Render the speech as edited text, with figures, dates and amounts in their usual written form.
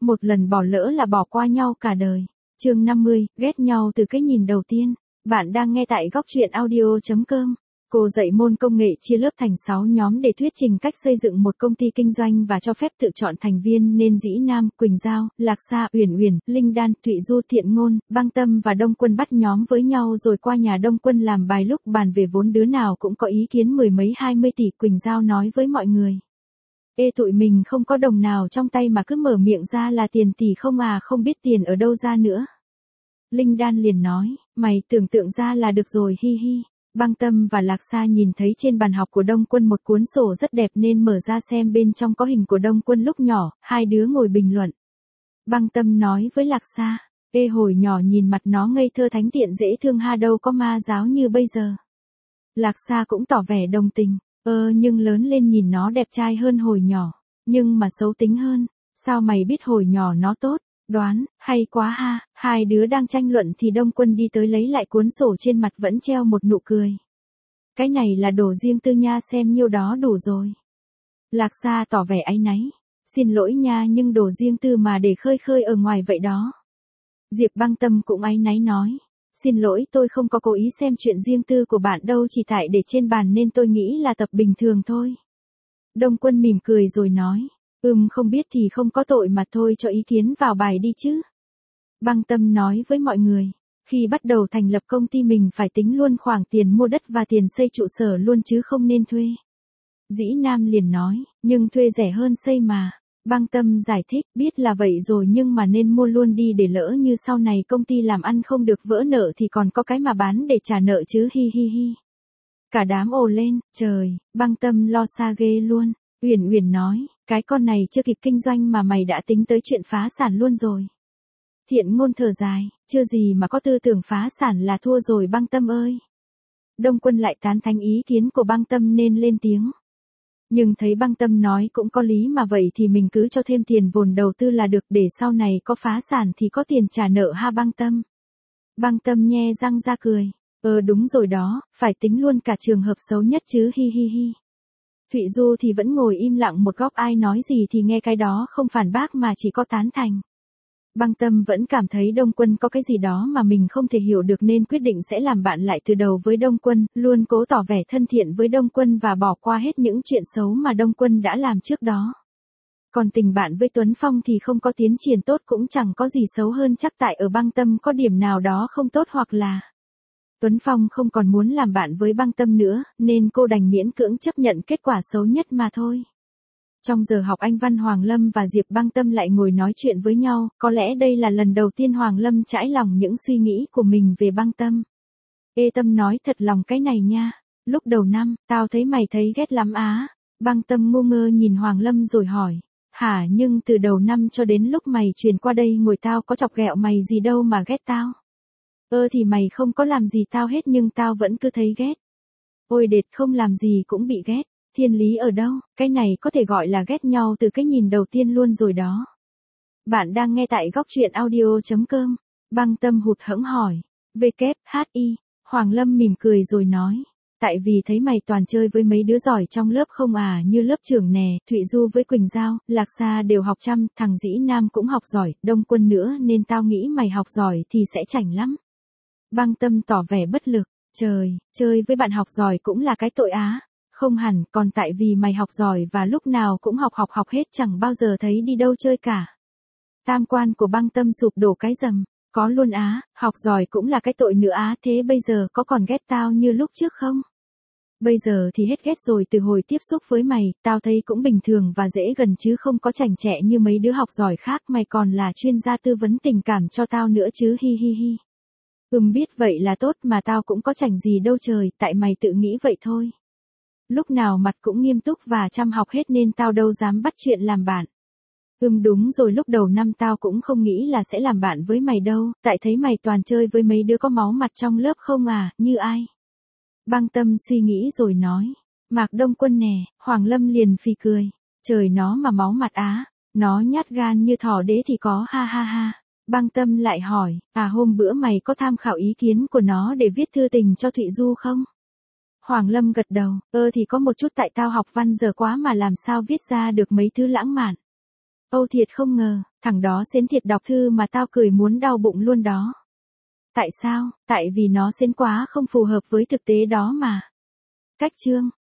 một lần bỏ lỡ là bỏ qua nhau cả đời. Chương 50, ghét nhau từ cái nhìn đầu tiên. Bạn đang nghe tại góc truyện audio.com. Cô dạy môn công nghệ chia lớp thành 6 nhóm để thuyết trình cách xây dựng một công ty kinh doanh và cho phép tự chọn thành viên nên Dĩ Nam, Quỳnh Giao, Lạc Sa, Uyển Uyển, Linh Đan, Thụy Du, Thiện Ngôn, Băng Tâm và Đông Quân bắt nhóm với nhau rồi qua nhà Đông Quân làm bài lúc bàn về vốn đứa nào cũng có ý kiến 10 mấy 20 tỷ. Quỳnh Giao nói với mọi người. Ê tụi mình không có đồng nào trong tay mà cứ mở miệng ra là tiền tỷ không à, không biết tiền ở đâu ra nữa. Linh Đan liền nói, mày tưởng tượng ra là được rồi hi hi. Băng Tâm và Lạc Sa nhìn thấy trên bàn học của Đông Quân một cuốn sổ rất đẹp nên mở ra xem bên trong có hình của Đông Quân lúc nhỏ, hai đứa ngồi bình luận. Băng Tâm nói với Lạc Sa, ê hồi nhỏ nhìn mặt nó ngây thơ thánh thiện dễ thương ha đâu có ma giáo như bây giờ. Lạc Sa cũng tỏ vẻ đồng tình, nhưng lớn lên nhìn nó đẹp trai hơn hồi nhỏ, nhưng mà xấu tính hơn, sao mày biết hồi nhỏ nó tốt? Đoán, hay quá ha, hai đứa đang tranh luận thì Đông Quân đi tới lấy lại cuốn sổ trên mặt vẫn treo một nụ cười. Cái này là đồ riêng tư nha, xem nhiêu đó đủ rồi. Lạc Sa tỏ vẻ áy náy, xin lỗi nha nhưng đồ riêng tư mà để khơi khơi ở ngoài vậy đó. Diệp Băng Tâm cũng áy náy nói, xin lỗi tôi không có cố ý xem chuyện riêng tư của bạn đâu, chỉ tại để trên bàn nên tôi nghĩ là tập bình thường thôi. Đông Quân mỉm cười rồi nói. Không biết thì không có tội mà thôi cho ý kiến vào bài đi chứ. Băng Tâm nói với mọi người, khi bắt đầu thành lập công ty mình phải tính luôn khoản tiền mua đất và tiền xây trụ sở luôn chứ không nên thuê. Dĩ Nam liền nói, nhưng thuê rẻ hơn xây mà. Băng Tâm giải thích, biết là vậy rồi nhưng mà nên mua luôn đi để lỡ như sau này công ty làm ăn không được vỡ nợ thì còn có cái mà bán để trả nợ chứ hi hi hi. Cả đám ồ lên, trời, Băng Tâm lo xa ghê luôn. Uyển Uyển nói, cái con này chưa kịp kinh doanh mà mày đã tính tới chuyện phá sản luôn rồi. Thiện Ngôn thở dài, chưa gì mà có tư tưởng phá sản là thua rồi Băng Tâm ơi. Đông Quân lại tán thán ý kiến của Băng Tâm nên lên tiếng. Nhưng thấy Băng Tâm nói cũng có lý mà vậy thì mình cứ cho thêm tiền vốn đầu tư là được để sau này có phá sản thì có tiền trả nợ ha Băng Tâm. Băng Tâm nhe răng ra cười, đúng rồi đó, phải tính luôn cả trường hợp xấu nhất chứ hi hi hi. Thụy Du thì vẫn ngồi im lặng một góc, ai nói gì thì nghe cái đó, không phản bác mà chỉ có tán thành. Băng Tâm vẫn cảm thấy Đông Quân có cái gì đó mà mình không thể hiểu được nên quyết định sẽ làm bạn lại từ đầu với Đông Quân, luôn cố tỏ vẻ thân thiện với Đông Quân và bỏ qua hết những chuyện xấu mà Đông Quân đã làm trước đó. Còn tình bạn với Tuấn Phong thì không có tiến triển tốt cũng chẳng có gì xấu hơn, chắc tại ở Băng Tâm có điểm nào đó không tốt hoặc là Tuấn Phong không còn muốn làm bạn với Băng Tâm nữa, nên cô đành miễn cưỡng chấp nhận kết quả xấu nhất mà thôi. Trong giờ học anh văn Hoàng Lâm và Diệp Băng Tâm lại ngồi nói chuyện với nhau, có lẽ đây là lần đầu tiên Hoàng Lâm trải lòng những suy nghĩ của mình về Băng Tâm. Ê Tâm nói thật lòng cái này nha, lúc đầu năm, tao thấy mày thấy ghét lắm á. Băng Tâm ngu ngơ nhìn Hoàng Lâm rồi hỏi, hả nhưng từ đầu năm cho đến lúc mày chuyển qua đây ngồi tao có chọc ghẹo mày gì đâu mà ghét tao. Thì mày không có làm gì tao hết nhưng tao vẫn cứ thấy ghét. Ôi đệt, không làm gì cũng bị ghét, thiên lý ở đâu, cái này có thể gọi là ghét nhau từ cái nhìn đầu tiên luôn rồi đó. Bạn đang nghe tại góc truyện audio.com. Băng Tâm hụt hẫng hỏi, WHI, Hoàng Lâm mỉm cười rồi nói, tại vì thấy mày toàn chơi với mấy đứa giỏi trong lớp không à, như lớp trưởng nè, Thụy Du với Quỳnh Giao, Lạc Sa đều học chăm, thằng Dĩ Nam cũng học giỏi, Đông Quân nữa nên tao nghĩ mày học giỏi thì sẽ chảnh lắm. Băng Tâm tỏ vẻ bất lực, trời, chơi với bạn học giỏi cũng là cái tội á, không hẳn, còn tại vì mày học giỏi và lúc nào cũng học hết chẳng bao giờ thấy đi đâu chơi cả. Tam quan của Băng Tâm sụp đổ cái rầm, có luôn á, học giỏi cũng là cái tội nữa á, thế bây giờ có còn ghét tao như lúc trước không? Bây giờ thì hết ghét rồi, từ hồi tiếp xúc với mày, tao thấy cũng bình thường và dễ gần chứ không có chảnh chẹ như mấy đứa học giỏi khác, mày còn là chuyên gia tư vấn tình cảm cho tao nữa chứ hi hi hi. Biết vậy là tốt mà tao cũng có chảnh gì đâu trời, tại mày tự nghĩ vậy thôi. Lúc nào mặt cũng nghiêm túc và chăm học hết nên tao đâu dám bắt chuyện làm bạn. Đúng rồi, lúc đầu năm tao cũng không nghĩ là sẽ làm bạn với mày đâu, tại thấy mày toàn chơi với mấy đứa có máu mặt trong lớp không à, như ai. Băng Tâm suy nghĩ rồi nói, Mạc Đông Quân nè. Hoàng Lâm liền phì cười, trời nó mà máu mặt á, nó nhát gan như thỏ đế thì có ha ha ha. Băng Tâm lại hỏi, hôm bữa mày có tham khảo ý kiến của nó để viết thư tình cho Thụy Du không? Hoàng Lâm gật đầu, thì có một chút, tại tao học văn giờ quá mà làm sao viết ra được mấy thứ lãng mạn. Âu thiệt không ngờ, thằng đó xến thiệt đọc thư mà tao cười muốn đau bụng luôn đó. Tại sao? Tại vì nó xến quá không phù hợp với thực tế đó mà. Cách chương